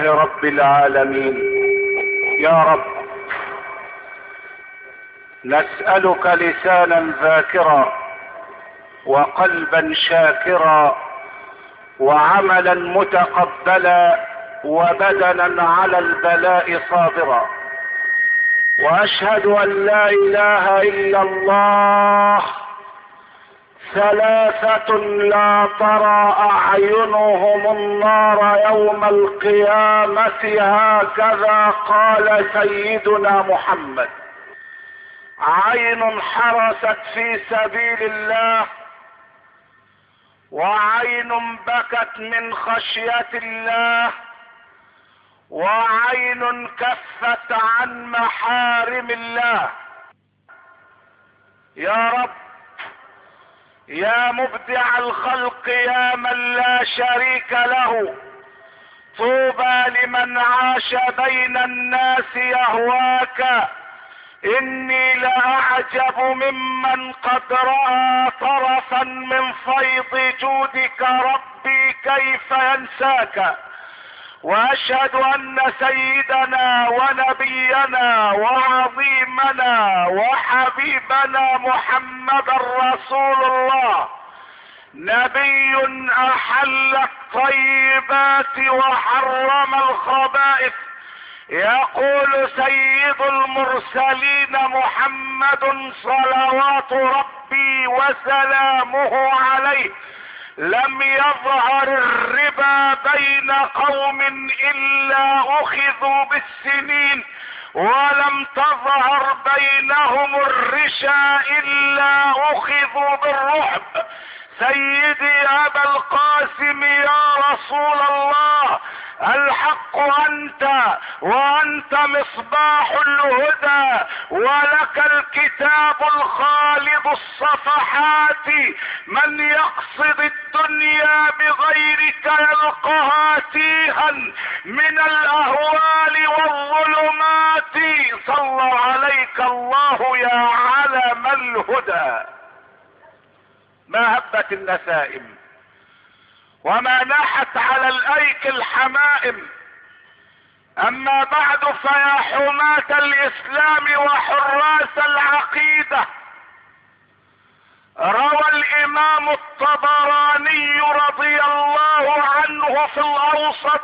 رب العالمين. يا رب، نسألك لسانا ذاكرا وقلبا شاكرا وعملا متقبلا وبدنا على البلاء صابرا، واشهد ان لا اله الا الله ثلاثة لا ترى اعينهم النار يوم القيامة، هكذا قال سيدنا محمد: عين حرست في سبيل الله، وعين بكت من خشية الله، وعين كفت عن محارم الله. يا رب، يا مبدع الخلق، يا من لا شريك له، طوبى لمن عاش بين الناس يهواك. اني لاعجب ممن قد رأى طرفا من فيض جودك ربي كيف ينساك. واشهد ان سيدنا ونبينا وعظيمنا وحبيبنا محمد رسول الله، نبي احل الطيبات وحرم الخبائث. يقول سيد المرسلين محمد صلوات ربي وسلامه عليه: لم يظهر الربا بين قوم الا اخذوا بالسنين، ولم تظهر بينهم الرشا الا اخذوا بالرعب. سيدي ابا القاسم يا رسول الله، الحق انت، وانت مصباح الهدى، ولك الكتاب الخالد الصفحات. من يقصد الدنيا بغيرك يلقها تيها من الاهوال والظلمات. صلى عليك الله يا علم الهدى. ما هبت النسائم وما ناحت على الايك الحمائم. اما بعد، فيا حماة الاسلام وحراس العقيدة، روى الامام الطبراني رضي الله عنه في الاوسط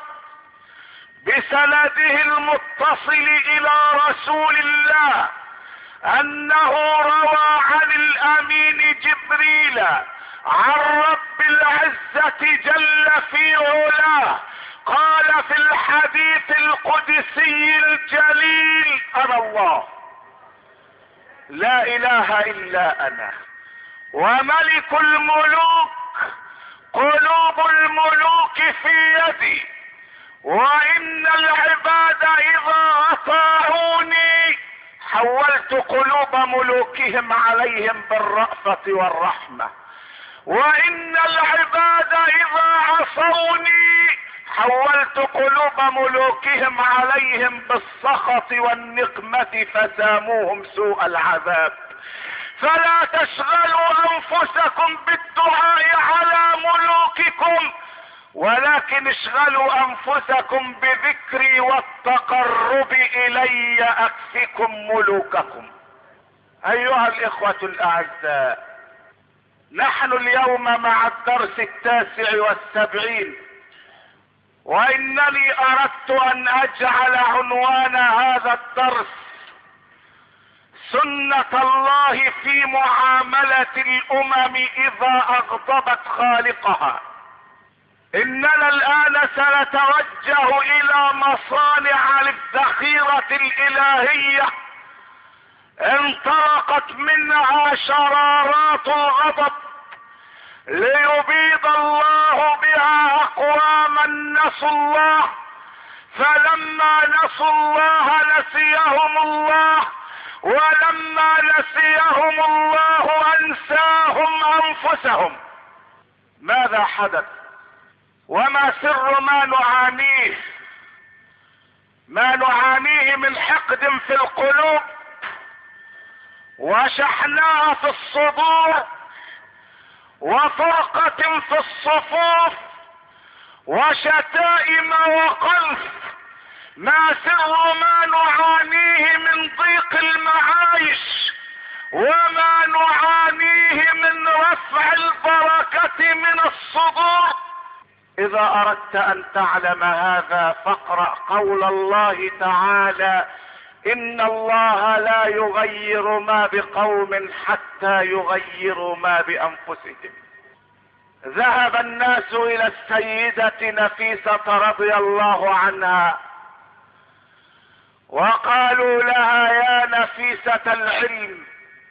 بسنده المتصل الى رسول الله انه روى عن الامين جبريل عن رب العزة جل في علاه قال في الحديث القدسي الجليل: انا الله لا اله الا انا وملك الملوك، قلوب الملوك في يدي، وان العباد اذا اطاعوني حولت قلوب ملوكهم عليهم بالرأفة والرحمة، وان العباد اذا عصوني حولت قلوب ملوكهم عليهم بالسخط والنقمة فساموهم سوء العذاب. فلا تشغلوا انفسكم بالدعاء على ملوككم، ولكن اشغلوا انفسكم بذكري والتقرب الي اكفكم ملوككم. ايها الاخوة الاعزاء، نحن اليوم مع الدرس 79، وانني اردت ان اجعل عنوان هذا الدرس: سنة الله في معاملة الامم اذا اغضبت خالقها. اننا الان سنتوجه الى مصانع للذخيرة الالهية انطلقت منها شرارات الغضب ليبيد الله بها اقواما نسوا الله، فلما نسوا الله نسيهم الله، ولما نسيهم الله انساهم انفسهم. ماذا حدث؟ وما سر ما نعانيه؟ ما نعانيه من حقد في القلوب، وشحناء في الصدور، وفرقة في الصفوف، وشتائم وقذف ما سر ما نعانيه من ضيق المعايش وما نعانيه من رفع البركة من الصدور. اذا اردت ان تعلم هذا فاقرأ قول الله تعالى: ان الله لا يغير ما بقوم حتى يغيروا ما بانفسهم. ذهب الناس الى السيدة نفيسة رضي الله عنها وقالوا لها: يا نفيسة العلم،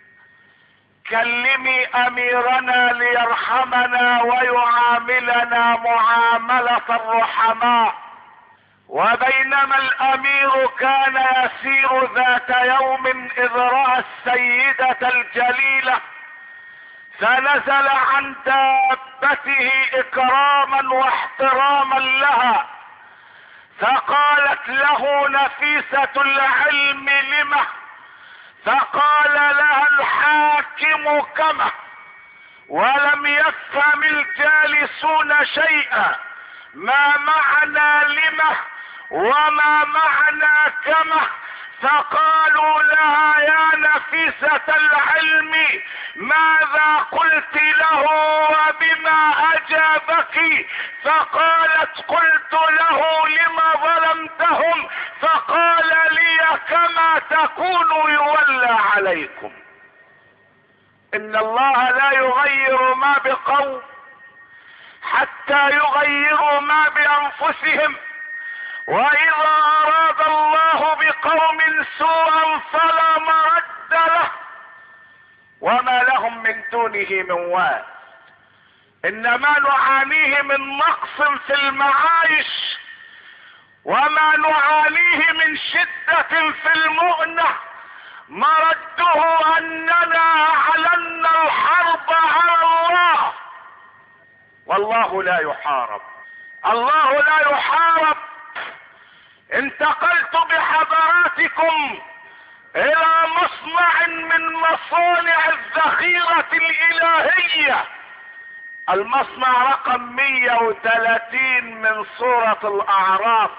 كلمي اميرنا ليرحمنا ويعاملنا معاملة الرحماء. وبينما الامير كان يسير ذات يوم اذ رأى السيدة الجليلة فنزل عن دابته اكراما واحتراما لها، فقالت له نفيسة العلم: لمه؟ فقال لها الحاكم: كما. ولم يفهم الجالسون شيئا، ما معنى لمه وما معنى كما؟ فقالوا لها: يا نفيسة العلم، ماذا قلت له وبما اجابك؟ فقالت: قلت له: لما ظلمتهم؟ فقال لي: كما تكون يولى عليكم. ان الله لا يغير ما بقوم حتى يغيروا ما بانفسهم، واذا اراد الله بقوم سوءا فلا مرد له وما لهم من دونه من وال. انما نعانيه من نقص في المعايش وما نعانيه من شدة في المؤنة مرده اننا اعلنا الحرب على الله، والله لا يحارب. الله لا يحارب. انتقلت بحضراتكم الى مصنع من مصانع الذخيرة الالهية، المصنع رقم 130 من سورة الاعراف،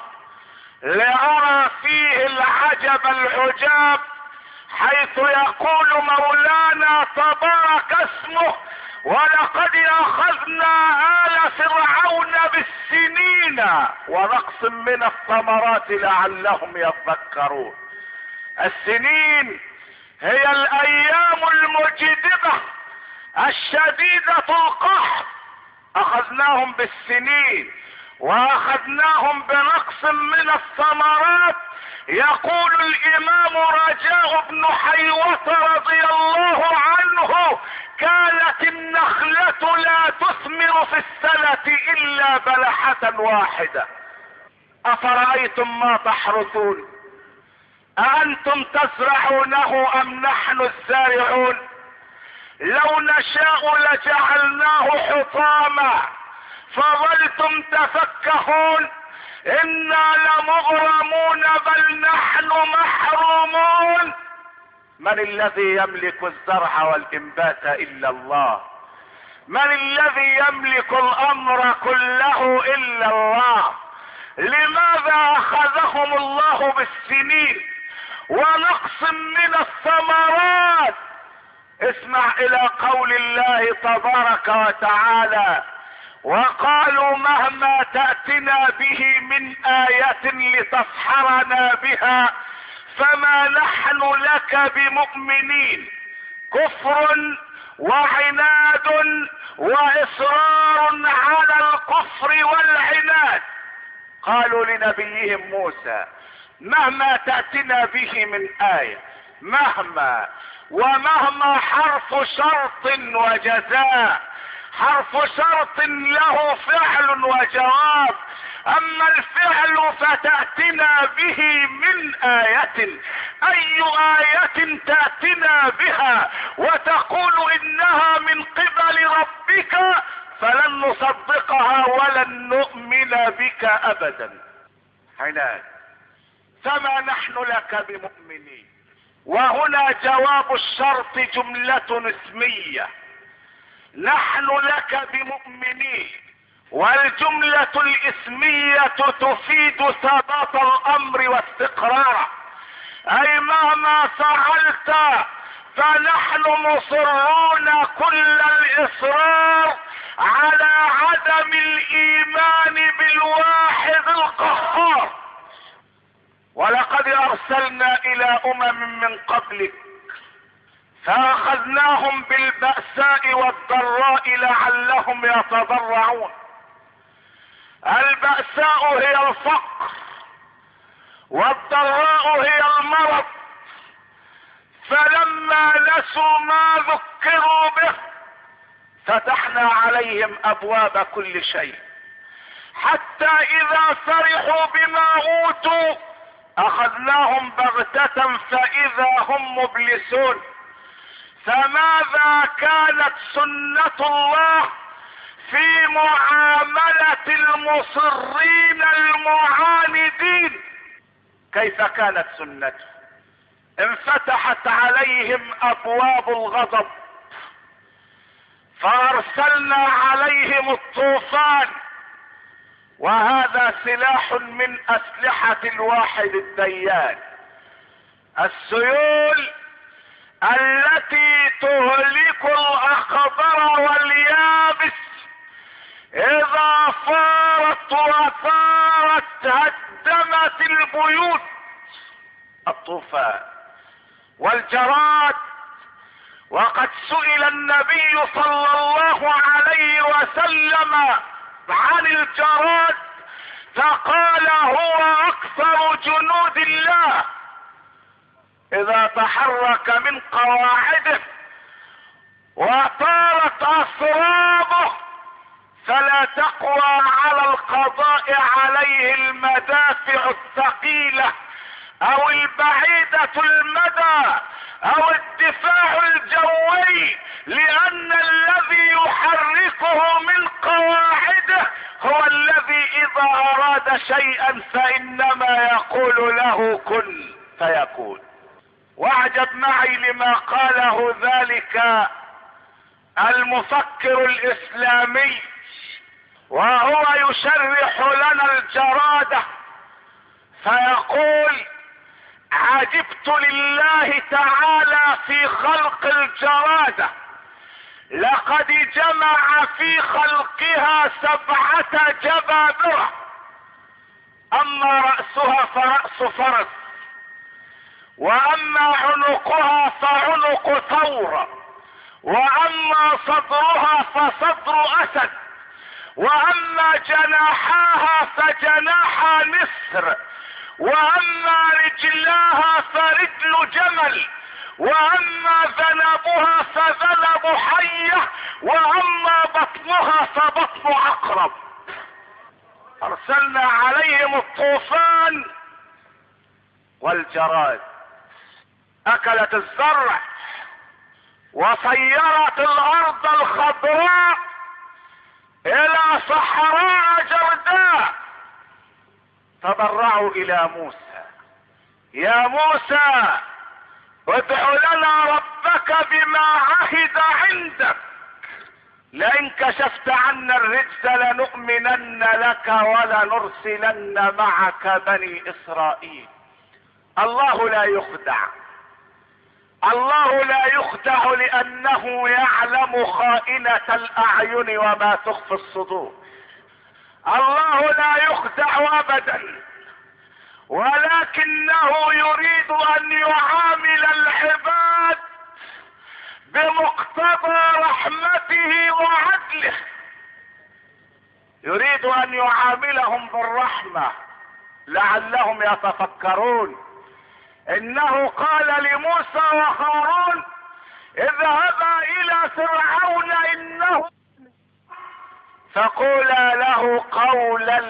لأرى فيه العجب العجاب، حيث يقول مولانا تبارك اسمه: ولقد اخذنا آل فرعون بالسنين ونقص من الثمرات لعلهم يذكرون. السنين هي الايام المجدبة الشديدة القهر، اخذناهم بالسنين واخذناهم بنقص من الثمرات. يقول الامام رجاء بن حيوة رضي الله عنه: كانت النخلة لا تثمر في السنة الا بلحة واحدة. افرأيتم ما تحرثون، أأنتم تزرعونه ام نحن الزارعون؟ لو نشاء لجعلناه حطاما فظلتم تفكهون، انا لمغرمون بل نحن محرومون. من الذي يملك الزرع والانبات الا الله؟ من الذي يملك الامر كله الا الله؟ لماذا اخذهم الله بالسنين ونقص من الثمرات؟ اسمع الى قول الله تبارك وتعالى: وقالوا مهما تأتنا به من آية لتسحرنا بها فما نحن لك بمؤمنين. كفر وعناد واصرار على الكفر والعناد. قالوا لنبيهم موسى: مهما تأتنا به من آية. مهما، ومهما حرف شرط وجزاء، حرف شرط له فعل وجواب، اما الفعل فتأتنا به من آية. اي آية تأتنا بها وتقول انها من قبل ربك؟ فلن نصدقها ولن نؤمن بك ابدا. عناد. فما نحن لك بمؤمنين. وهنا جواب الشرط جملة اسمية. نحن لك بمؤمنين والجملة الاسمية تفيد ثبات الامر واستقراره، اي مهما فعلت فنحن مصرون كل الاصرار على عدم الايمان بالواحد القهار. ولقد ارسلنا الى من قبلك فاخذناهم بالبأساء والضراء لعلهم يتضرعون. البأساء هي الفقر والضراء هي المرض، فلما نسوا ما ذكروا به فتحنا عليهم ابواب كل شيء، حتى اذا فرحوا بما اوتوا اخذناهم بغتة فاذا هم مبلسون. فماذا كانت سنة الله في معاملة المصرين المعاندين؟ كيف كانت سنته؟ انفتحت عليهم ابواب الغضب فارسلنا عليهم الطوفان، وهذا سلاح من اسلحة الواحد الديان. السيول التي تهلك الاخضر واليابس اذا فارت وثارت هدمت البيوت. الطوفان والجراد، وقد سئل النبي صلى الله عليه وسلم عن الجراد فقال هو اكثر جنود الله، اذا تحرك من قواعده وطارت اسرابه فلا تقوى على القضاء عليه المدافع الثقيلة او البعيدة المدى او الدفاع الجوي، لان الذي يحركه من قواعده هو الذي اذا اراد شيئا فانما يقول له كن فيكون. واعجب معي لما قاله ذلك المفكر الاسلامي وهو يشرح لنا الجرادة، فيقول عجبت لله تعالى في خلق الجرادة، لقد جمع في خلقها 7 جبابرة، اما رأسها فرأس فرس، واما عنقها فعنق ثور، واما صدرها فصدر اسد، واما جناحاها فجناحا نسر، واما رجلاها فرجل جمل، واما ذنبها فذنب حية، واما بطنها فبطن عقرب. ارسلنا عليهم الطوفان والجراد، اكلت الزرع وصيرت الارض الخضراء الى صحراء جرداء. تضرعوا الى موسى، يا موسى ادع لنا ربك بما عهد عندك، لئن كشفت عنا الرجز لنؤمنن لك ولنرسلن معك بني اسرائيل. الله لا يخدع، الله لا يخدع لانه يعلم خائنة الاعين وما تخفي الصدور. الله لا يخدع ابدا، ولكنه يريد ان يعامل العباد بمقتضى رحمته وعدله، يريد ان يعاملهم بالرحمة لعلهم يتفكرون. انه قال لموسى وهارون اذهبا الى فرعون انه، فقولا له قولا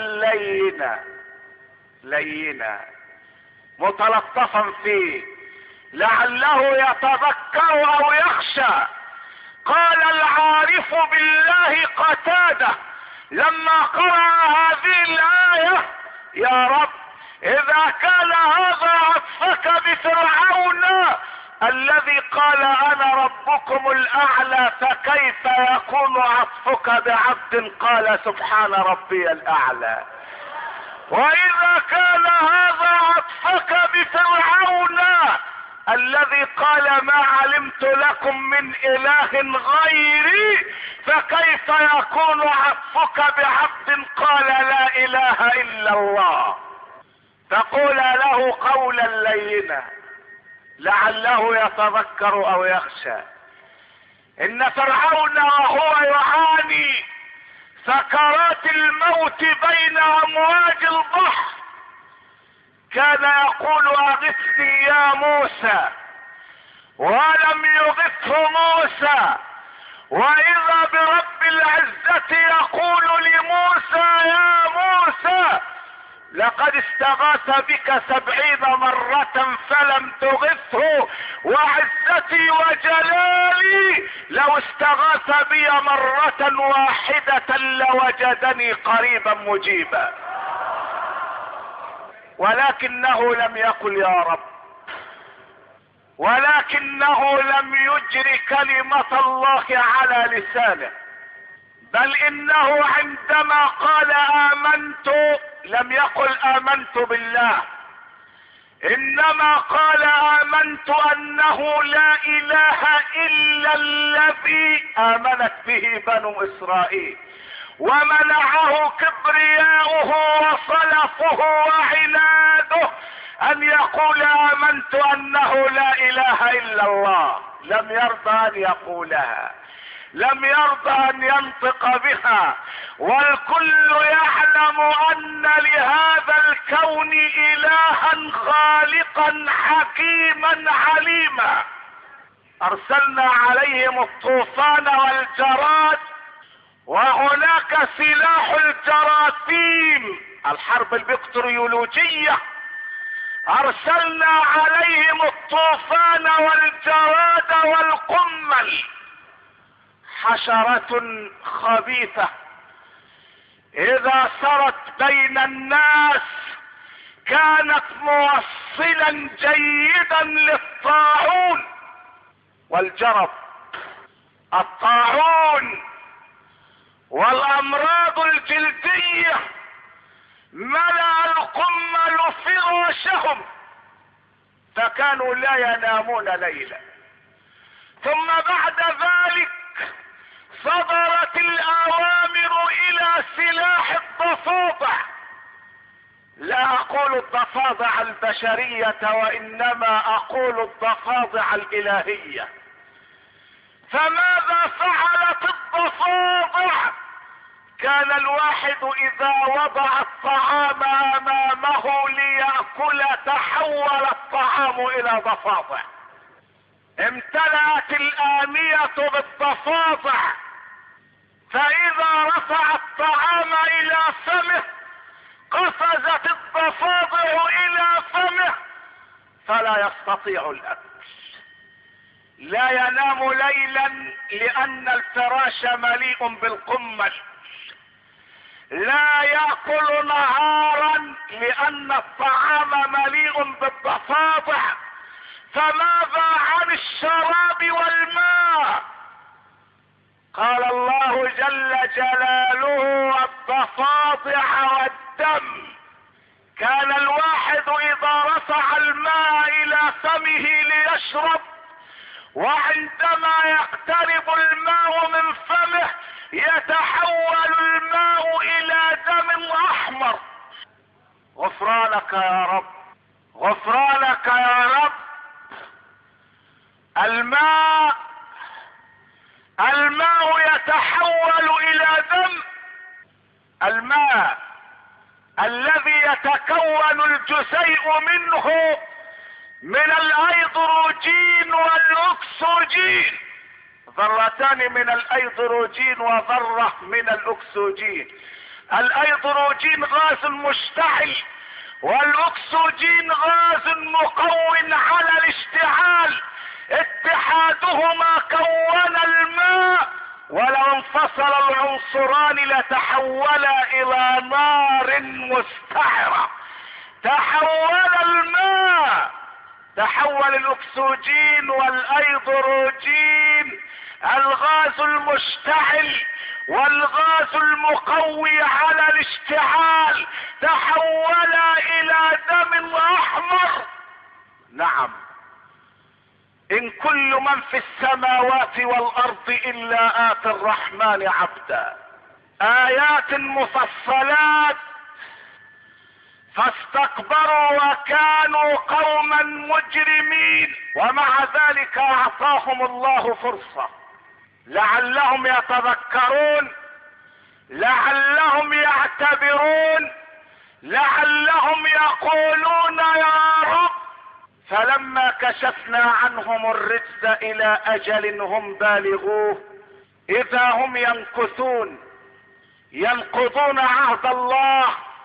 لينا متلطفا فيه لعله يتذكر او يخشى. قال العارف بالله قتادة لما قرأ هذه الآية يا رب اذا كان هذا عطفك بفرعون الذي قال انا ربكم الاعلى فكيف يكون عطفك بعبد قال سبحان ربي الاعلى؟ واذا كان هذا عطفك بفرعون الذي قال ما علمت لكم من اله غيري فكيف يكون عطفك بعبد قال لا اله الا الله؟ فقول له قولا لينا لعله يتذكر او يخشى. ان فرعون وهو يعاني سكرات الموت بين امواج البحر كان يقول اغثني يا موسى، ولم يغثه موسى، واذا برب العزة يقول لموسى يا موسى لقد استغاث بك 70 مرة فلم تغثه، وعزتي وجلالي لو استغاث بي مرة واحدة لوجدني قريبا مجيبا. ولكنه لم يقل يا رب، ولكنه لم يجر كلمة الله على لسانه، بل انه عندما قال امنت لم يقل امنت بالله، انما قال امنت انه لا اله الا الذي امنت به بنو اسرائيل، ومنعه كبرياؤه وصلفه وعناده ان يقول امنت انه لا اله الا الله. لم يرضى ان يقولها، لم يرضى ان ينطق بها، والكل يعلم ان لهذا الكون الها خالقا حكيما عليما. ارسلنا عليهم الطوفان والجراد، وهناك سلاح الجراثيم الحرب البكتيريولوجية. ارسلنا عليهم الطوفان والجراد والقمل، حشرة خبيثة اذا سرت بين الناس كانت موصلا جيدا للطاعون والجرب. الطاعون والامراض الجلدية ملأ القمل فراشهم فكانوا لا ينامون ليلا. ثم بعد ذلك صدرت الاوامر الى سلاح الضفادع، لا اقول الضفادع البشرية وانما اقول الضفادع الالهية. فماذا فعلت الضفادع؟ كان الواحد اذا وضع الطعام امامه ليأكل تحول الطعام الى ضفادع، امتلأت الآنية بالضفادع، فاذا رفع الطعام الى فمه قفزت الضفادع الى فمه فلا يستطيع الاكل. لا ينام ليلا لان الفراش مليء بالقمل، لا يأكل نهارا لان الطعام مليء بالضفادع. فماذا عن الشراب والماء؟ قال الله جل جلاله الضفادع والدم. كان الواحد اذا رفع الماء الى فمه ليشرب، وعندما يقترب الماء من فمه يتحول الماء الى دم احمر. غفرانك يا رب، غفرانك يا رب. الماء يتحول الى دم. الماء الذي يتكون الجزيء منه من الايدروجين والاكسجين، ذرتان من الايدروجين وذرة من الاكسجين. الايدروجين غاز مشتعل والاكسجين غاز مقوٍ على الاشتعال، اتحادهما كون الماء، ولو انفصل العنصران لتحولا الى نار مستعرة. تحول الماء تحول الاكسجين والايدروجين، الغاز المشتعل والغاز المقوي على الاشتعال، تحولا الى دم احمر. نعم، ان كل من في السماوات والارض الا اتي الرحمن عبدا. ايات مفصلات، فاستكبروا وكانوا قوما مجرمين، ومع ذلك اعطاهم الله فرصة لعلهم يتذكرون، لعلهم يعتبرون، لعلهم يقولون يا رب. فلما كشفنا عنهم الرجز الى اجل هم بالغوه اذا هم ينكثون، ينقضون عهد الله،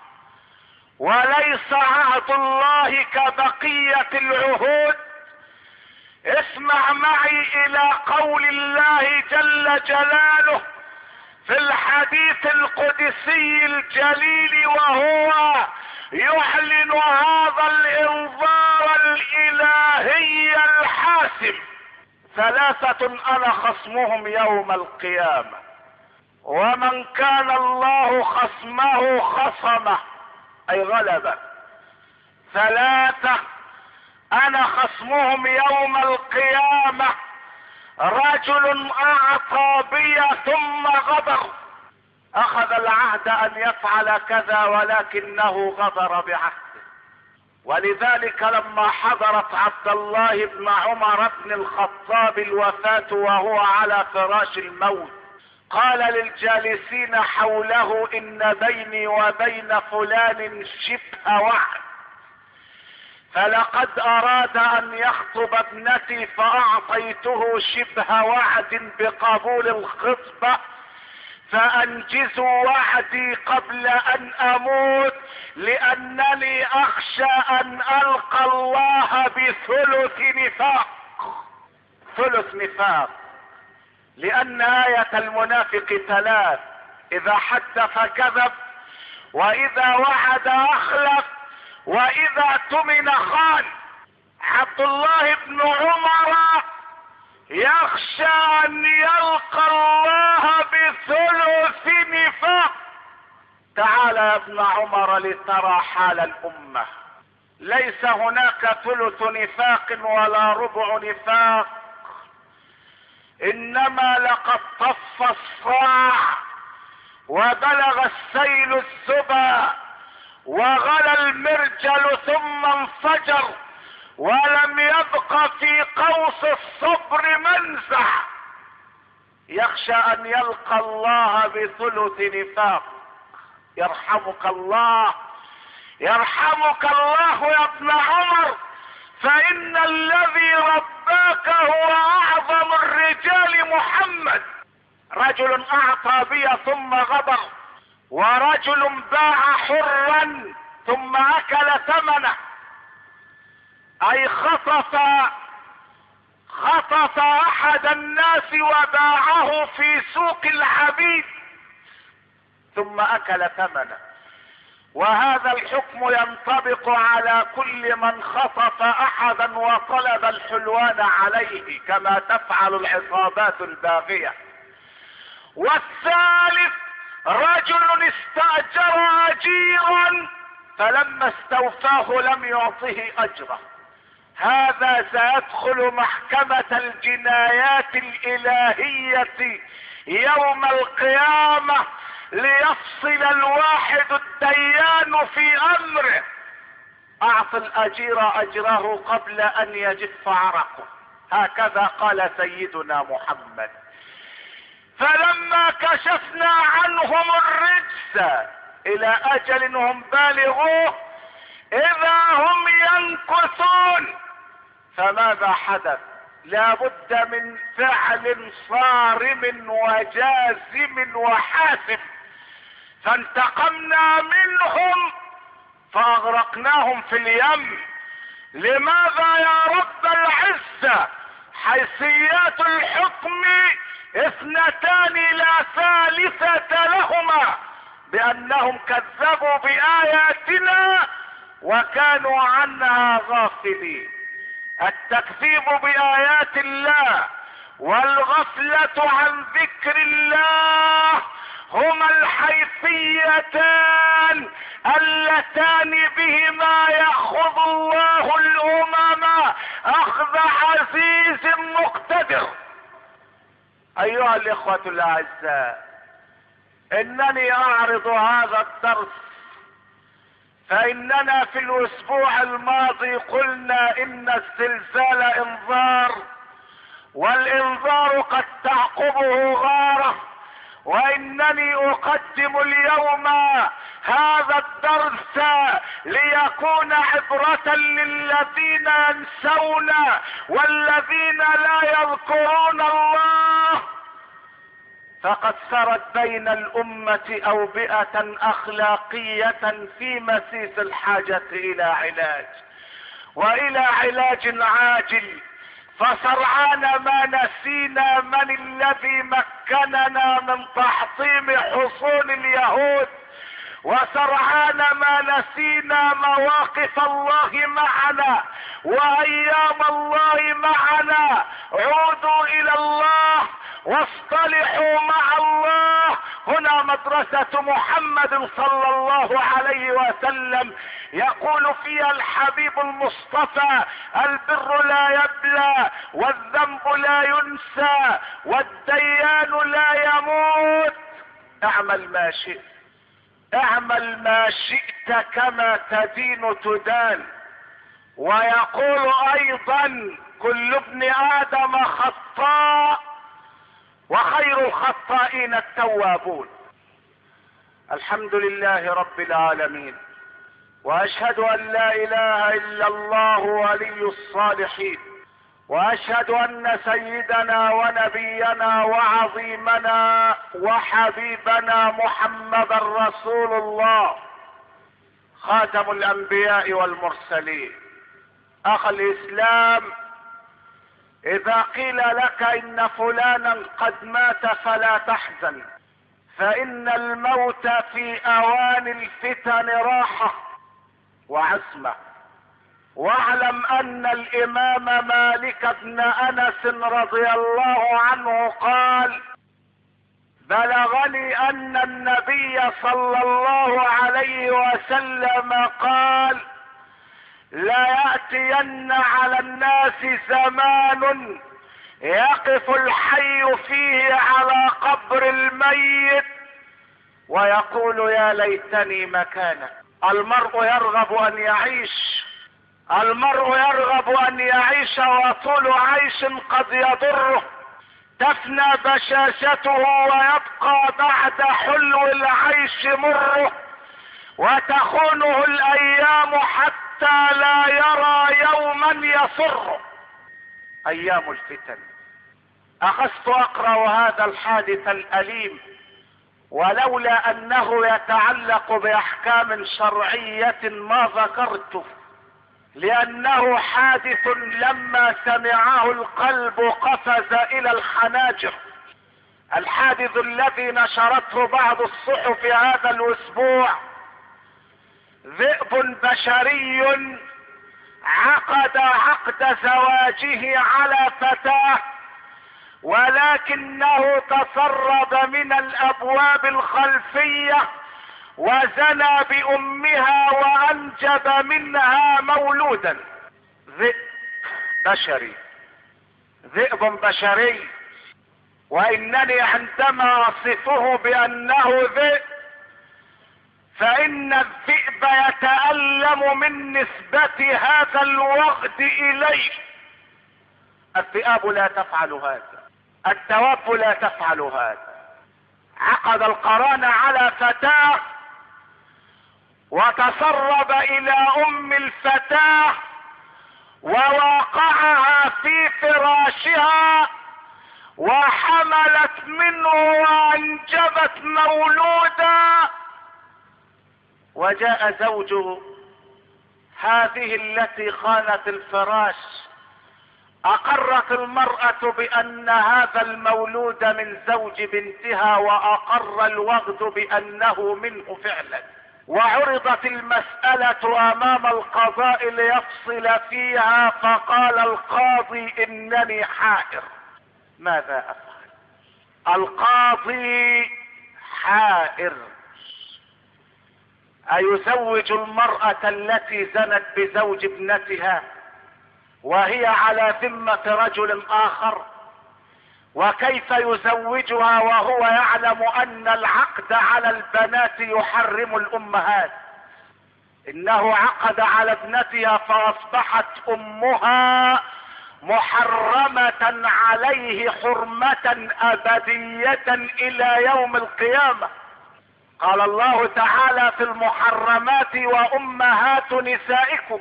وليس عهد الله كبقية العهود. اسمع معي الى قول الله جل جلاله في الحديث القدسي الجليل، وهو يعلن هذا الانذار الالهي الحاسم: ثلاثة انا خصمهم يوم القيامة، ومن كان الله خصمه خصمه اي غلبه. ثلاثة انا خصمهم يوم القيامة: رجل اعطى بي ثم غدر، اخذ العهد ان يفعل كذا ولكنه غدر بعهده. ولذلك لما حضرت عبد الله بن عمر بن الخطاب الوفاة وهو على فراش الموت، قال للجالسين حوله: ان بيني وبين فلان شبه وعد، فلقد اراد ان يخطب ابنتي فاعطيته شبه وعد بقبول الخطبة، فانجزوا وعدي قبل ان اموت، لانني اخشى ان القى الله بثلث نفاق. ثلث نفاق، لان آية المنافق ثلاث: اذا حدث كذب، واذا وعد اخلف، واذا اؤتمن خان. عبد الله بن عمر يخشى ان يلقى الله بثلث نفاق. تعال يا ابن عمر لترى حال الامة، ليس هناك ثلث نفاق ولا ربع نفاق، انما لقد طف الصاع وبلغ السيل الزبا وغلى المرجل ثم انفجر، ولم يبق في قوس الصبر منزع. يخشى ان يلقى الله بثلث نفاق. يرحمك الله، يرحمك الله يا ابن عمر، فان الذي رباك هو اعظم الرجال محمد. رجل اعطى بي ثم غدر، ورجل باع حرا ثم اكل ثمنه، اي خطف احد الناس وباعه في سوق العبيد ثم اكل ثمنه. وهذا الحكم ينطبق على كل من خطف احدا وطلب الحلوان عليه، كما تفعل العصابات الباغية. والثالث رجل استأجر اجيرا فلما استوفاه لم يعطه اجره. هذا سيدخل محكمة الجنايات الالهية يوم القيامة ليفصل الواحد الديان في امره. اعط الاجير اجره قبل ان يجف عرقه، هكذا قال سيدنا محمد. فلما كشفنا عنهم الرجس الى اجل هم بالغوه اذا هم ينكثون. فماذا حدث؟ لا بد من فعل صارم وجازم وحاسم. فانتقمنا منهم فاغرقناهم في اليم. لماذا يا رب العزة؟ حيثيات الحكم اثنتان لا ثالثة لهما، بانهم كذبوا باياتنا وكانوا عنها غافلين. التكذيب بآيات الله والغفلة عن ذكر الله هما الحيثيتان اللتان بهما يأخذ الله الأمم أخذ عزيز مقتدر. أيها الإخوة الأعزاء، إنني أعرض هذا الدرس فإننا في الأسبوع الماضي قلنا إن الزلزال إنذار، والإنذار قد تعقبه غارة، وإنني أقدم اليوم هذا الدرس ليكون عبرة للذين ينسون والذين لا يذكرون الله. فقد سرت بين الأمة أوبئة أخلاقية في مسيس الحاجة إلى علاج، وإلى علاج عاجل. فسرعان ما نسينا من الذي مكننا من تحطيم حصون اليهود، وسرعان ما نسينا مواقف الله معنا وايام الله معنا. عودوا الى الله واصطلحوا مع الله. هنا مدرسة محمد صلى الله عليه وسلم يقول فيها الحبيب المصطفى: البر لا يبلى، والذنب لا ينسى، والديان لا يموت. اعمل ما شئت، اعمل ما شئت كما تدين تدان. ويقول ايضا: كل ابن ادم خطاء وخير الخطائين التوابون. الحمد لله رب العالمين، واشهد ان لا اله الا الله ولي الصالحين، واشهد ان سيدنا ونبينا وعظيمنا وحبيبنا محمدا رسول الله خاتم الانبياء والمرسلين. اخ الاسلام، اذا قيل لك ان فلانا قد مات فلا تحزن، فان الموت في اوان الفتن راحة وعزمة. واعلم ان الامام مالك بن انس رضي الله عنه قال: بلغني ان النبي صلى الله عليه وسلم قال: لا يأتين على الناس زمان يقف الحي فيه على قبر الميت ويقول: يا ليتني مكانك. المرء يرغب ان يعيش، المرء يرغب ان يعيش، وطول عيش قد يضره. تفنى بشاشته ويبقى بعد حلو العيش مره، وتخونه الايام حتى لا يرى يوما يسره. ايام الفتن. اخذت اقرأ هذا الحادث الاليم، ولولا انه يتعلق باحكام شرعية ما ذكرته، لانه حادث لما سمعه القلب قفز الى الحناجر. الحادث الذي نشرته بعض الصحف هذا الاسبوع: ذئب بشري عقد عقد زواجه على فتاة، ولكنه تسرب من الابواب الخلفية وزنى بامها وانجب منها مولودا. ذئب بشري، ذئب بشري، وانني عندما اصفه بانه ذئب فان الذئب يتألم من نسبة هذا الوغد اليه. الذئاب لا تفعل هذا، الدواب لا تفعل هذا. عقد القران على فتاة وتسرب الى ام الفتاة وواقعها في فراشها وحملت منه وانجبت مولودا. وجاء زوج هذه التي خانت الفراش، اقرت المرأة بان هذا المولود من زوج بنتها، واقر الوغد بانه منه فعلا. وعرضت المسألة امام القضاء ليفصل فيها، فقال القاضي انني حائر، ماذا افعل؟ القاضي حائر، ايزوج المرأة التي زنت بزوج ابنتها وهي على ذمة رجل اخر؟ وكيف يزوجها وهو يعلم ان العقد على البنات يحرم الامهات؟ انه عقد على ابنتها فاصبحت امها محرمة عليه حرمة ابدية الى يوم القيامة. قال الله تعالى في المحرمات وامهات نسائكم،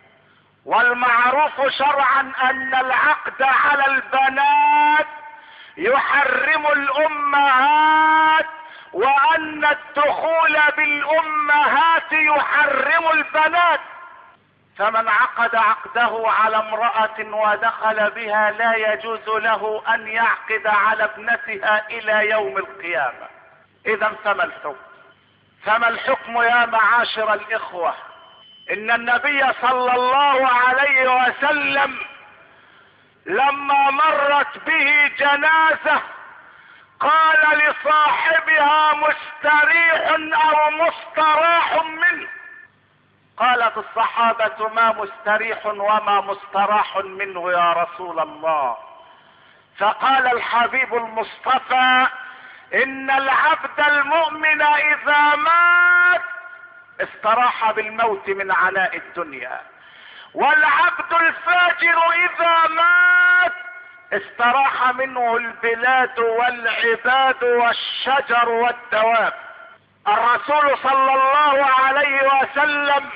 والمعروف شرعا ان العقد على البنات يحرم الامهات، وان الدخول بالامهات يحرم البنات. فمن عقد عقده على امرأة ودخل بها لا يجوز له ان يعقد على ابنتها الى يوم القيامة. اذا فما الحكم يا معاشر الاخوة؟ ان النبي صلى الله عليه وسلم لما مرت به جنازة قال لصاحبها مستريح او مستراح منه؟ قالت الصحابة ما مستريح وما مستراح منه يا رسول الله؟ فقال الحبيب المصطفى ان العبد المؤمن اذا مات استراح بالموت من عناء الدنيا، والعبد الفاجر اذا مات استراح منه البلاد والعباد والشجر والدواب. الرسول صلى الله عليه وسلم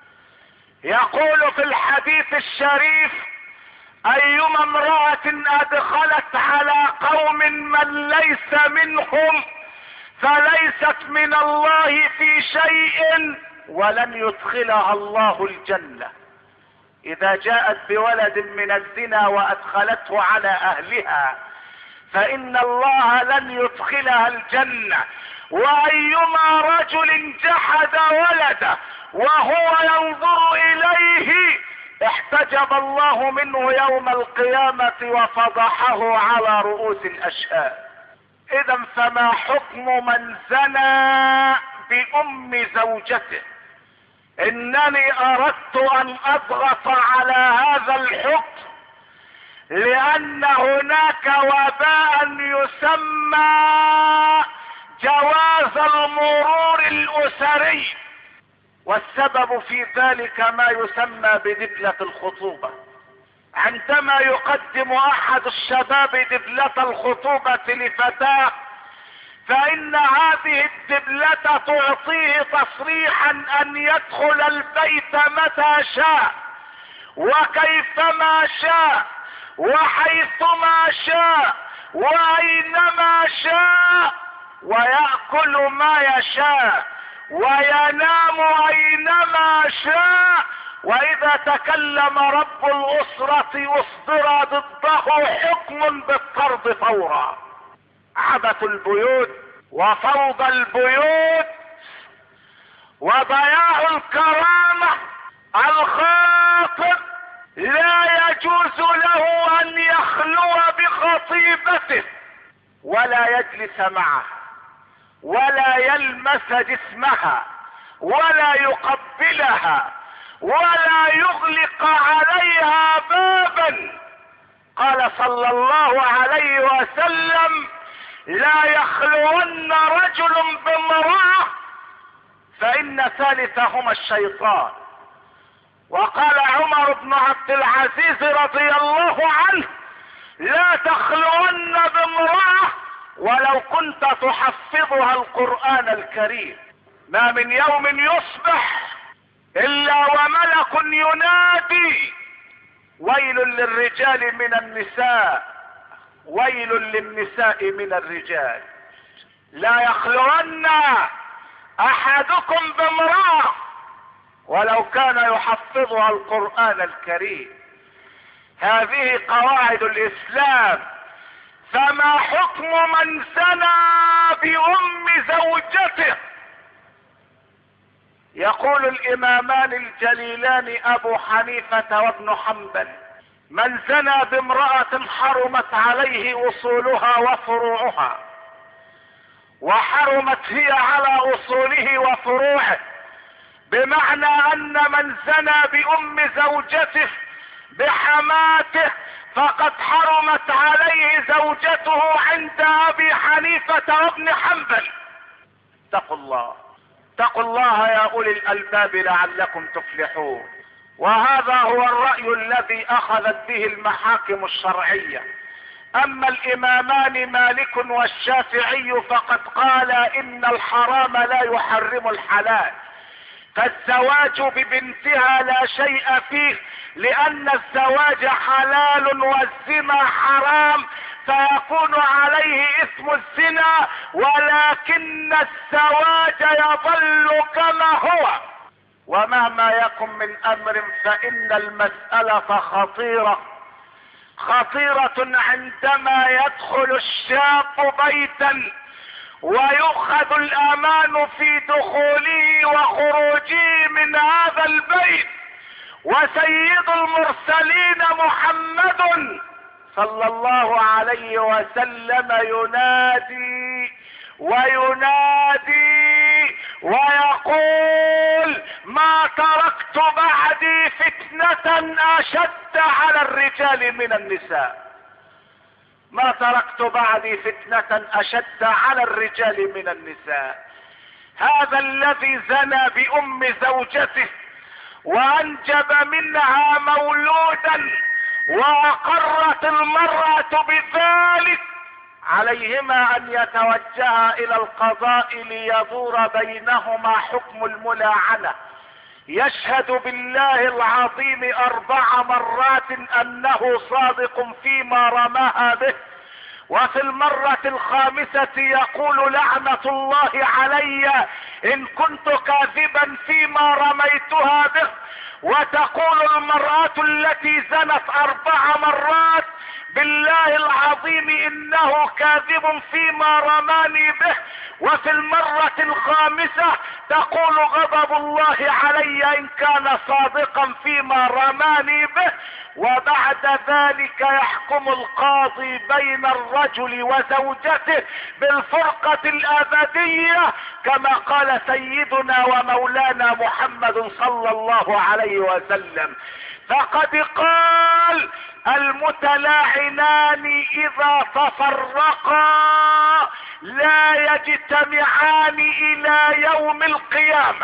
يقول في الحديث الشريف ايما امرأة ادخلت على قوم من ليس منهم فليست من الله في شيء ولن يدخلها الله الجنة. اذا جاءت بولد من الزنا وادخلته على اهلها فان الله لن يدخلها الجنة. وايما رجل جحد ولده وهو ينظر اليه احتجب الله منه يوم القيامة وفضحه على رؤوس الاشهاد. اذا فما حكم من زنى بام زوجته؟ انني اردت ان اضغط على هذا الحكم لان هناك وباء يسمى جواز المرور الاسري، والسبب في ذلك ما يسمى بدبلة الخطوبة. عندما يقدم احد الشباب دبلة الخطوبة لفتاة فان هذه الدبلة تعطيه تصريحا ان يدخل البيت متى شاء وكيفما شاء وحيثما شاء واينما شاء، ويأكل ما يشاء وينام اينما شاء، واذا تكلم رب الاسرة اصدر ضده حكم بالطرد فورا. عبث البيوت وفوضى البيوت وضياع الكرامة. الخاطب لا يجوز له ان يخلو بخطيبته ولا يجلس معها ولا يلمس جسمها ولا يقبلها ولا يغلق عليها بابا. قال صلى الله عليه وسلم لا يخلون رجل بامرأة فان ثالثهما الشيطان. وقال عمر بن عبد العزيز رضي الله عنه لا تخلون بامرأة ولو كنت تحفظها القرآن الكريم. ما من يوم يصبح الا وملك ينادي ويل للرجال من النساء ويل للنساء من الرجال. لا يخلون احدكم بامرأة ولو كان يحفظها القرآن الكريم. هذه قواعد الاسلام. فما حكم من زنى بام زوجته؟ يقول الامامان الجليلان ابو حنيفة وابن حنبل: من زنى بامرأة حرمت عليه اصولها وفروعها، وحرمت هي على اصوله وفروعه، بمعنى ان من زنى بام زوجته بحماته فقد حرمت عليه زوجته عند ابي حنيفة وابن حنبل. اتقوا الله، اتقوا الله يا اولي الالباب لعلكم تفلحون. وهذا هو الرأي الذي اخذت به المحاكم الشرعية. اما الامامان مالك والشافعي فقد قال ان الحرام لا يحرم الحلال، فالزواج ببنتها لا شيء فيه، لان الزواج حلال والزنا حرام، فيكون عليه اسم الزنا، ولكن الزواج يظل كما هو. ومهما يكن من امر فان المسألة خطيرة عندما يدخل الشاب بيتا ويؤخذ الامان في دخوله وخروجه من هذا البيت، وسيد المرسلين محمد صلى الله عليه وسلم ينادي ويقول: ما تركت بعدي فتنة اشد على الرجال من النساء، ما تركت بعدي فتنة اشد على الرجال من النساء. هذا الذي زنى بام زوجته وانجب منها مولودا واقرت المرأة بذلك، عليهما ان يتوجها الى القضاء ليدور بينهما حكم الملاعنة. يشهد بالله العظيم 4 مرات انه صادق فيما رماها به، وفي المرة 5 يقول: لعنة الله علي ان كنت كاذبا فيما رميتها به. وتقول المرأة التي زنت 4 مرات: بالله العظيم انه كاذب فيما رماني به. وفي المرة 5 تقول: غضب الله علي ان كان صادقا فيما رماني به. وبعد ذلك يحكم القاضي بين الرجل وزوجته بالفرقة الابدية، كما قال سيدنا ومولانا محمد صلى الله عليه وسلم. فقد قال: المتلاعنان اذا تفرقا لا يجتمعان الى يوم القيامة.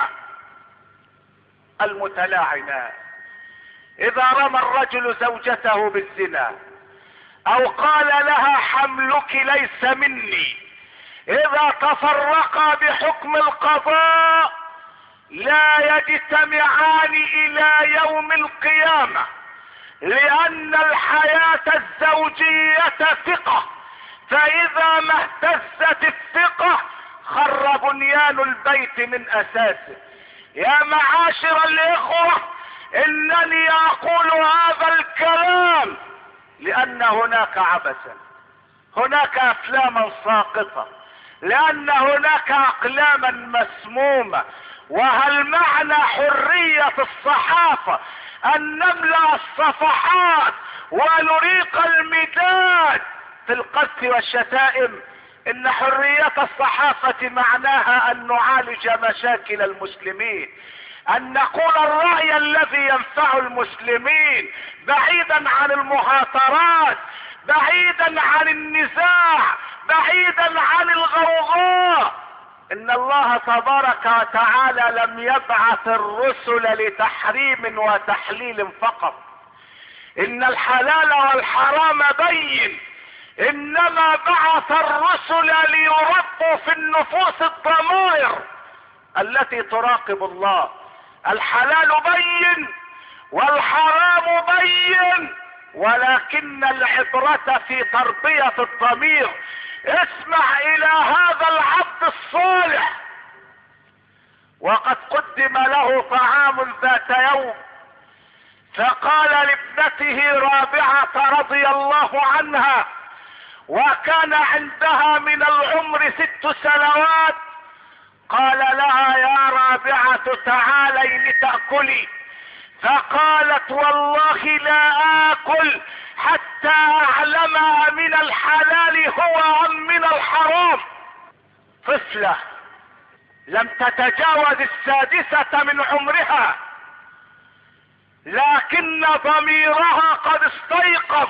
المتلاعنان اذا رمى الرجل زوجته بالزنا او قال لها حملك ليس مني، اذا تفرقا بحكم القضاء لا يجتمعان الى يوم القيامة، لان الحياة الزوجية ثقة، فاذا ما اهتزت الثقة خر بنيان البيت من اساسه. يا معاشر الاخوة، انني اقول هذا الكلام لان هناك عبثا، هناك افلاما ساقطة، لان هناك اقلاما مسمومة. وهل معنى حرية الصحافة ان نملأ الصفحات ونريق المداد في القذف والشتائم؟ ان حرية الصحافة معناها ان نعالج مشاكل المسلمين، ان نقول الرأي الذي ينفع المسلمين، بعيدا عن المهاترات، بعيدا عن النزاع، بعيدا عن الغوغاء. ان الله تبارك وتعالى لم يبعث الرسل لتحريم وتحليل فقط، ان الحلال والحرام بين، انما بعث الرسل ليربوا في النفوس الضمائر التي تراقب الله. الحلال بين والحرام بين، ولكن العبرة في تربية الضمير. اسمع الى هذا العبد الصالح، وقد قدم له طعام ذات يوم، فقال لابنته رابعة رضي الله عنها، وكان عندها من العمر 6 سنوات: قال لها يا رابعة تعالي لتأكلي، فقالت والله لا آكل حتى أعلم من الحلال هو أم من الحرام. طفلة لم تتجاوز 6 من عمرها، لكن ضميرها قد استيقظ.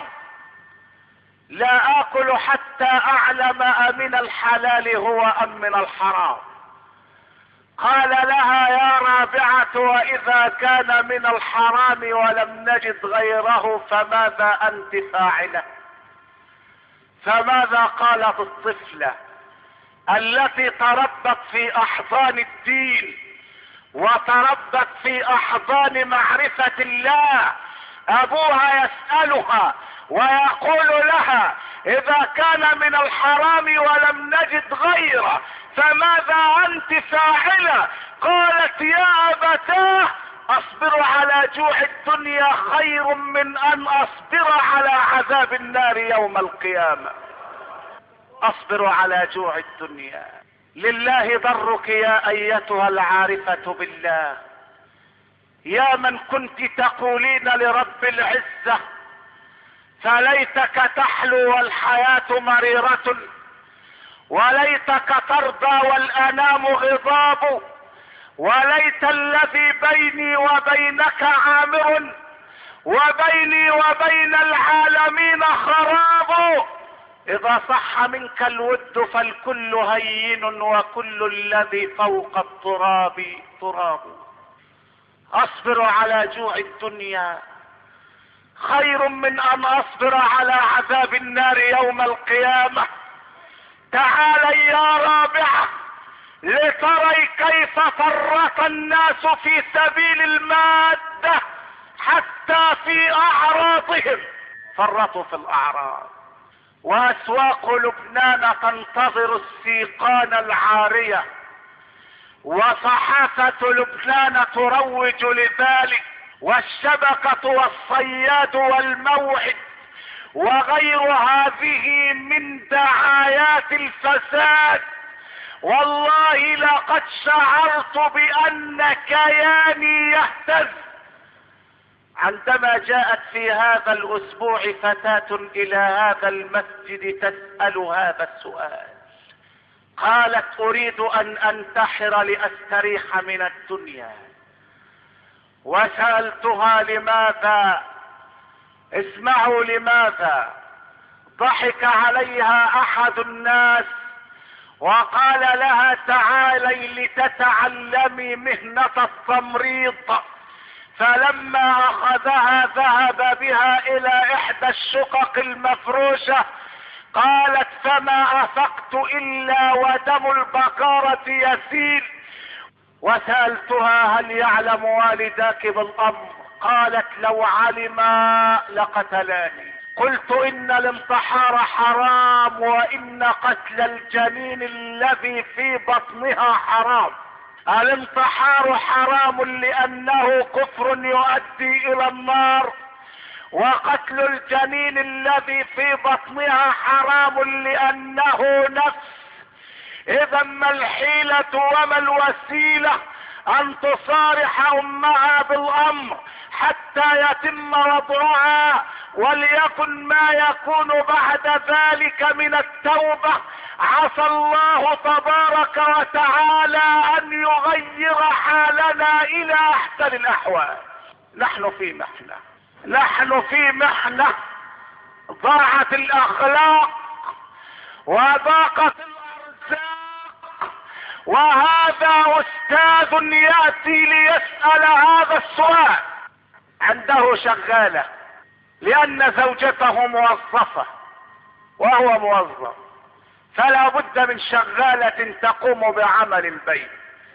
لا آكل حتى أعلم أمن الحلال هو أم من الحرام. قال لها يا رابعة وإذا كان من الحرام ولم نجد غيره فماذا أنت فاعلة؟ فماذا قالت الطفلة التي تربت في أحضان الدين وتربت في أحضان معرفة الله؟ أبوها يسألها ويقول لها إذا كان من الحرام ولم نجد غيره فماذا أنت فاعلة؟ قالت يا أبتاه أصبر على جوع الدنيا خير من أن أصبر على عذاب النار يوم القيامة. أصبر على جوع الدنيا. لله ضرك يا أيتها العارفة بالله، يا من كنت تقولين لرب العزة فليتك تحلو والحياة مريرة، وليتك ترضى والأنام غضاب، وليت الذي بيني وبينك عامر وبيني وبين العالمين خراب. إذا صح منك الود فالكل هين وكل الذي فوق التراب تراب. أصبر على جوع الدنيا خير من أن أصبر على عذاب النار يوم القيامة. تعالي يا رابعة لتري كيف فرط الناس في سبيل المادة حتى في أعراضهم، فرطوا في الأعراض. وأسواق لبنان تنتظر السيقان العارية، وصحافة لبنان تروج لذلك، والشبكة والصياد والموعد وغير هذه من دعايات الفساد. والله لقد شعرت بأن كياني يهتز عندما جاءت في هذا الأسبوع فتاة إلى هذا المسجد تسأل هذا السؤال. قالت أريد أن أنتحر لأستريح من الدنيا. وسألتها لماذا؟ اسمعوا لماذا. ضحك عليها أحد الناس وقال لها تعالي لتتعلمي مهنة التمريض. فلما أخذها ذهب بها إلى إحدى الشقق المفروشة. قالت فما أفقت إلا ودم البقرة يسيل. وسألتها هل يعلم والداك بالأمر؟ قالت لو علما لقتلاني. قلت إن الانتحار حرام وإن قتل الجنين الذي في بطنها حرام. الانتحار حرام لأنه كفر يؤدي إلى النار، وقتل الجنين الذي في بطنها حرام لأنه نفس. إذا ما الحيلة وما الوسيلة أن تصارح أمها بالأمر حتى يتم وضعها، وليكن ما يكون بعد ذلك من التوبة. عسى الله تبارك وتعالى أن يغير حالنا إلى أحسن الأحوال. نحن في محنة ضاعت الأخلاق وضاقت الأرزاق. وهذا أستاذ يأتي ليسأل هذا السؤال. عنده شغالة لأن زوجته موظفة وهو موظف، فلا بد من شغالة تقوم بعمل البيت.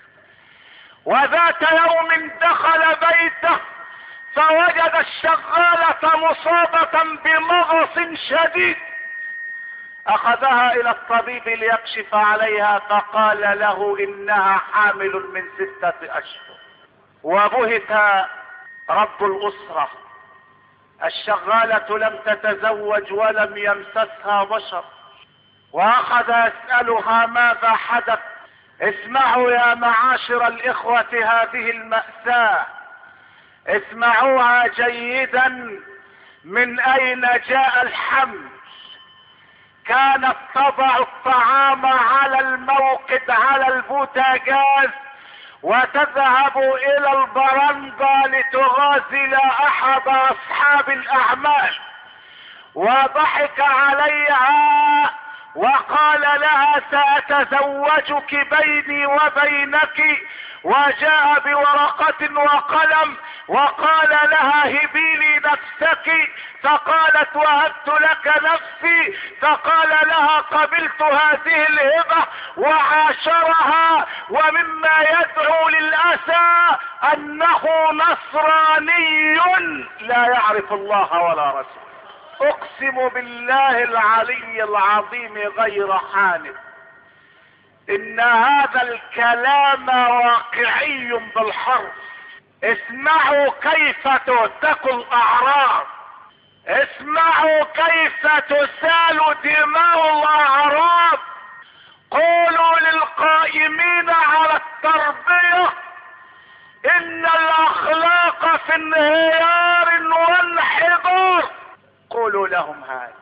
وذات يوم دخل بيته فوجد الشغالة مصابة بمغص شديد. أخذها إلى الطبيب ليكشف عليها فقال له إنها حامل من 6 أشهر. وبهت رب الأسرة. الشغالة لم تتزوج ولم يمسسها بشر. وأخذ يسألها ماذا حدث؟ اسمعوا يا معاشر الإخوة هذه المأساة، اسمعوها جيدا. من أين جاء الحمل؟ كانت تضع الطعام على الموقد على البوتاجاز وتذهب إلى البرندة لتغازل أحد أصحاب الأعمال، وضحك عليها وقال لها سأتزوجك بيني وبينك، وجاء بورقة وقلم وقال لها هبي لي نفسك، فقالت وهبت لك نفسي، فقال لها قبلت هذه الهبة وعاشرها. ومما يدعو للأسى أنه نصراني لا يعرف الله ولا رسوله. اقسم بالله العلي العظيم غير حانث ان هذا الكلام واقعي بالحرف. اسمعوا كيف تهتك الاعراض، اسمعوا كيف تسال دماء الاعراض. قولوا للقائمين على التربية ان الاخلاق في انهيار وانحدار، قولوا لهم هذا.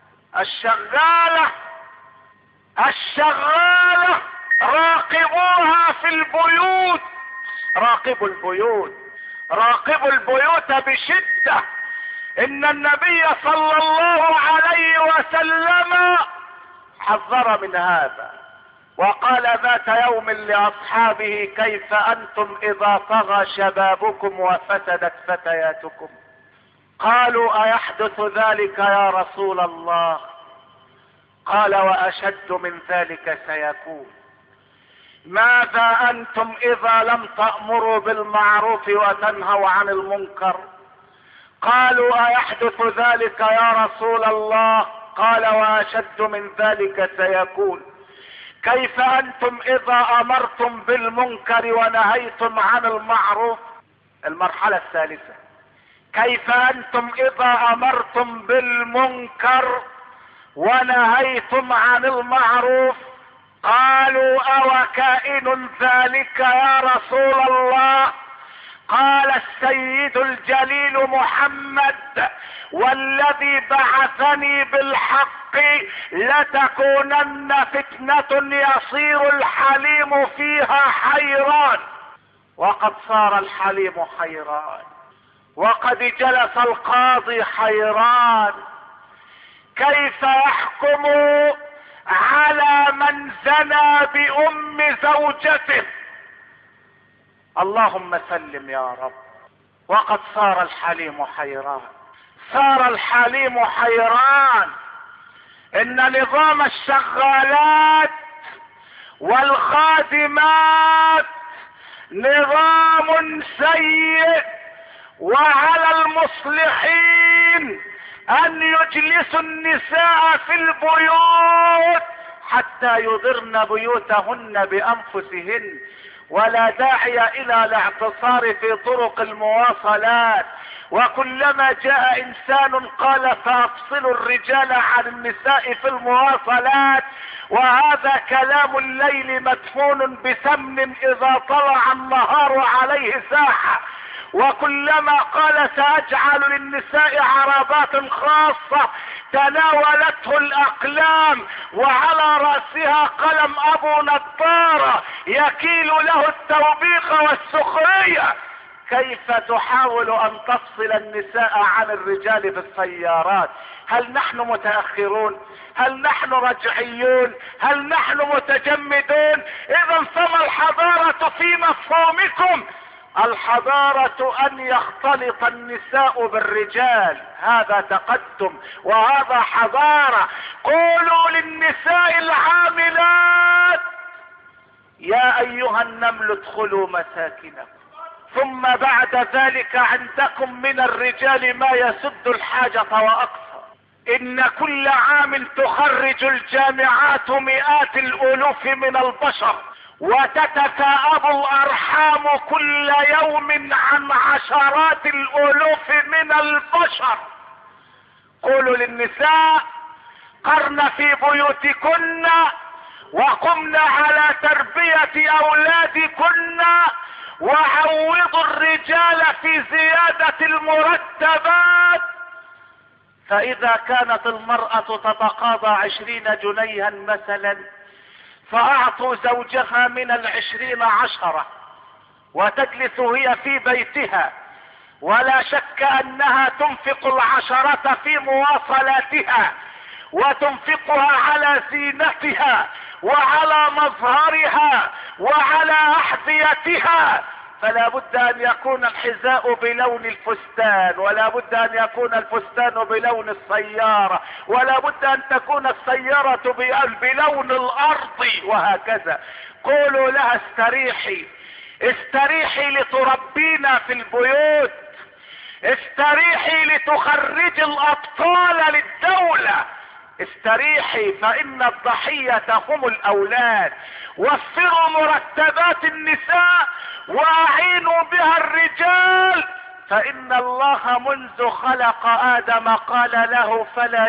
الشغالة راقبوها في البيوت، راقبوا البيوت، راقبوا البيوت بشدة. ان النبي صلى الله عليه وسلم حذر من هذا، وقال ذات يوم لاصحابه كيف انتم اذا طغى شبابكم وفسدت فتياتكم؟ قالوا ايحدث ذلك يا رسول الله؟ قال واشد من ذلك سيكون. ماذا انتم اذا لم تأمروا بالمعروف وتنهوا عن المنكر؟ قالوا ايحدث ذلك يا رسول الله؟ قال واشد من ذلك سيكون. كيف انتم اذا امرتم بالمنكر ونهيتم عن المعروف؟ المرحلة الثالثة، كيف انتم اذا امرتم بالمنكر ونهيتم عن المعروف؟ قالوا او كائن ذلك يا رسول الله؟ قال السيد الجليل محمد والذي بعثني بالحق لتكونن فتنة يصير الحليم فيها حيران. وقد صار الحليم حيران، وقد جلس القاضي حيران. كيف يحكم على من زنى بأم زوجته؟ اللهم سلم يا رب. وقد صار الحليم حيران، صار الحليم حيران. ان نظام الشغالات والخادمات نظام سيء، وعلى المصلحين ان يجلسوا النساء في البيوت حتى يضرن بيوتهن بانفسهن، ولا داعي الى الاعتصار في طرق المواصلات. وكلما جاء انسان قال فافصلوا الرجال عن النساء في المواصلات، وهذا كلام الليل مدفون بسمن اذا طلع النهار عليه ساحة. وكلما قال ساجعل للنساء عربات خاصة تناولته الاقلام وعلى رأسها قلم ابو نضارة يكيل له التوبيخ والسخرية. كيف تحاول ان تفصل النساء عن الرجال بالسيارات؟ هل نحن متأخرون؟ هل نحن رجعيون؟ هل نحن متجمدون؟ اذا فما الحضارة في مفهومكم؟ الحضارة ان يختلط النساء بالرجال، هذا تقدم وهذا حضارة. قولوا للنساء العاملات يا ايها النمل ادخلوا مساكنكم، ثم بعد ذلك عندكم من الرجال ما يسد الحاجة واقصى. ان كل عام تخرج الجامعات مئات الالوف من البشر، وتتثاءب الارحام كل يوم عن عشرات الالوف من البشر. قولوا للنساء قرن في بيوتكن وقمنا على تربية اولادكن، وعوضوا الرجال في زيادة المرتبات. فاذا كانت المرأة تتقاضى 20 جنيها مثلا، فاعطوا زوجها من 20 10، وتجلس هي في بيتها، ولا شك انها تنفق 10 في مواصلاتها، وتنفقها على زينتها وعلى مظهرها وعلى احذيتها. فلا بد ان يكون الحذاء بلون الفستان، ولا بد ان يكون الفستان بلون السيارة، ولا بد ان تكون السيارة بلون الارض، وهكذا. قولوا لها استريحي، استريحي لتربينا في البيوت، استريحي لتخرج الابطال للدولة، استريحي فان الضحية هم الاولاد. وفروا مرتبات النساء واعينوا بها الرجال، فان الله منذ خلق ادم قال له فلا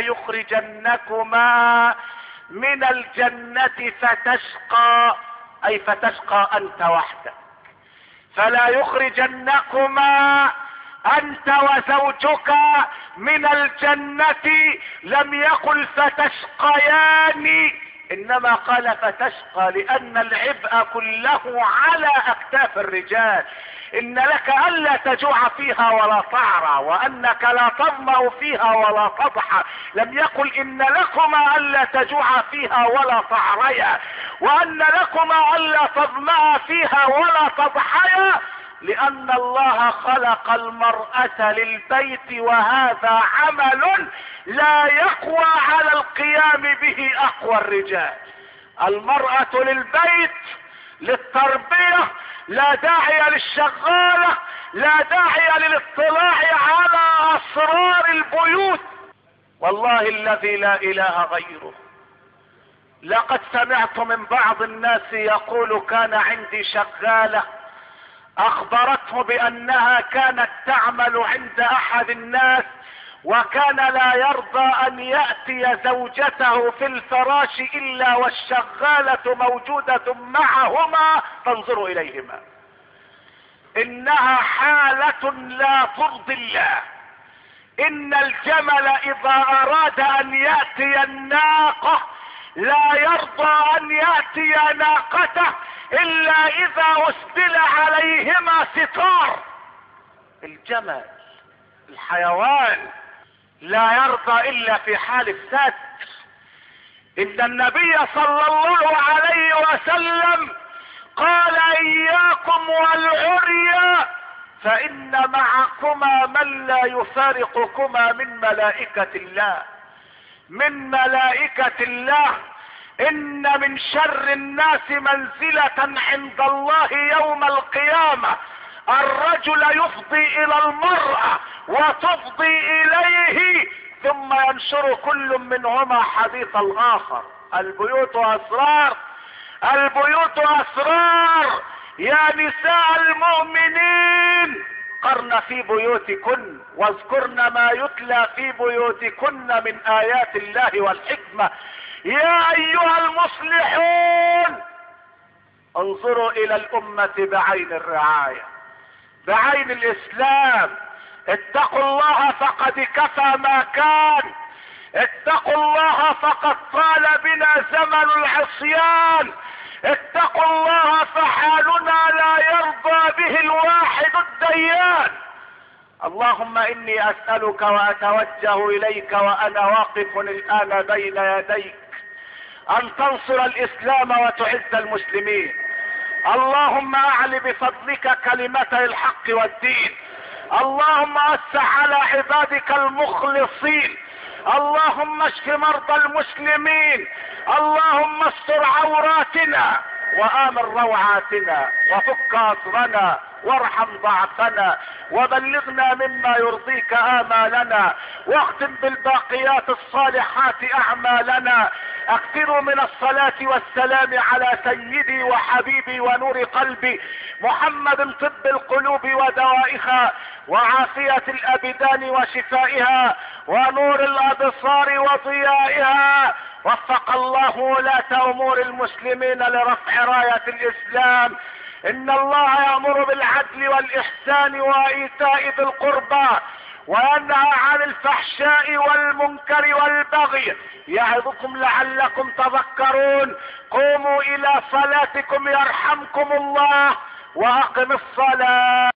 يخرجنكما من الجنة فتشقى، اي فتشقى انت وحدك. فلا يخرجنكما انت وزوجك من الجنة، لم يقل فتشقيان، انما قال فتشقى، لان العبء كله على اكتاف الرجال. ان لك الا تجوع فيها ولا تعرى، وانك لا تظمأ فيها ولا تضحى. لم يقل ان لكما الا تجوع فيها ولا تعريا، وان لكما الا تظمأ فيها ولا تضحيا، لان الله خلق المرأة للبيت، وهذا عمل لا يقوى على القيام به اقوى الرجال. المرأة للبيت، للتربية، لا داعي للشغالة، لا داعي للاطلاع على اسرار البيوت. والله الذي لا اله غيره، لقد سمعت من بعض الناس يقول كان عندي شغالة اخبرته بانها كانت تعمل عند احد الناس، وكان لا يرضى ان يأتي زوجته في الفراش الا والشغالة موجودة معهما تنظر اليهما. انها حالة لا ترضي الله. ان الجمل اذا اراد ان يأتي الناقة لا يرضى ان يأتي ناقته الا اذا اسدل عليهما ستار. الجمل الحيوان لا يرضى الا في حال الستر. ان النبي صلى الله عليه وسلم قال اياكم والعري، فان معكما من لا يفارقكما من ملائكة الله، من ملائكة الله. ان من شر الناس منزلة عند الله يوم القيامة الرجل يفضي الى المرأة وتفضي اليه، ثم ينشر كل منهما حديث الاخر. البيوت اسرار، البيوت اسرار. يا نساء المؤمنين قرن في بيوتكن واذكرن ما يتلى في بيوتكن من ايات الله والحكمة. يا ايها المصلحون انظروا الى الامة بعين الرعاية، بعين الاسلام. اتقوا الله فقد كفى ما كان، اتقوا الله فقد طال بنا زمن العصيان، اتقوا الله فحالنا لا يرضى به الواحد الديان. اللهم اني اسألك واتوجه اليك وانا واقف الان بين يديك ان تنصر الاسلام وتعز المسلمين. اللهم اعل بفضلك كلمتي الحق والدين. اللهم وسع على عبادك المخلصين. اللهم اشف مرضى المسلمين. اللهم استر عوراتنا وآمن روعاتنا وفك أسرنا وارحم ضعفنا وبلغنا مما يرضيك آمالنا واختم بالباقيات الصالحات أعمالنا. اكثروا من الصلاة والسلام على سيدي وحبيبي ونور قلبي محمد، طب القلوب ودوائها وعافية الأبدان وشفائها ونور الأبصار وضيائها وفق الله ولاة امور المسلمين لرفع راية الاسلام. ان الله يأمر بالعدل والاحسان وايتاء ذي القربى وينهى عن الفحشاء والمنكر والبغي يعظكم لعلكم تذكرون. قوموا الى صلاتكم يرحمكم الله واقم الصلاة.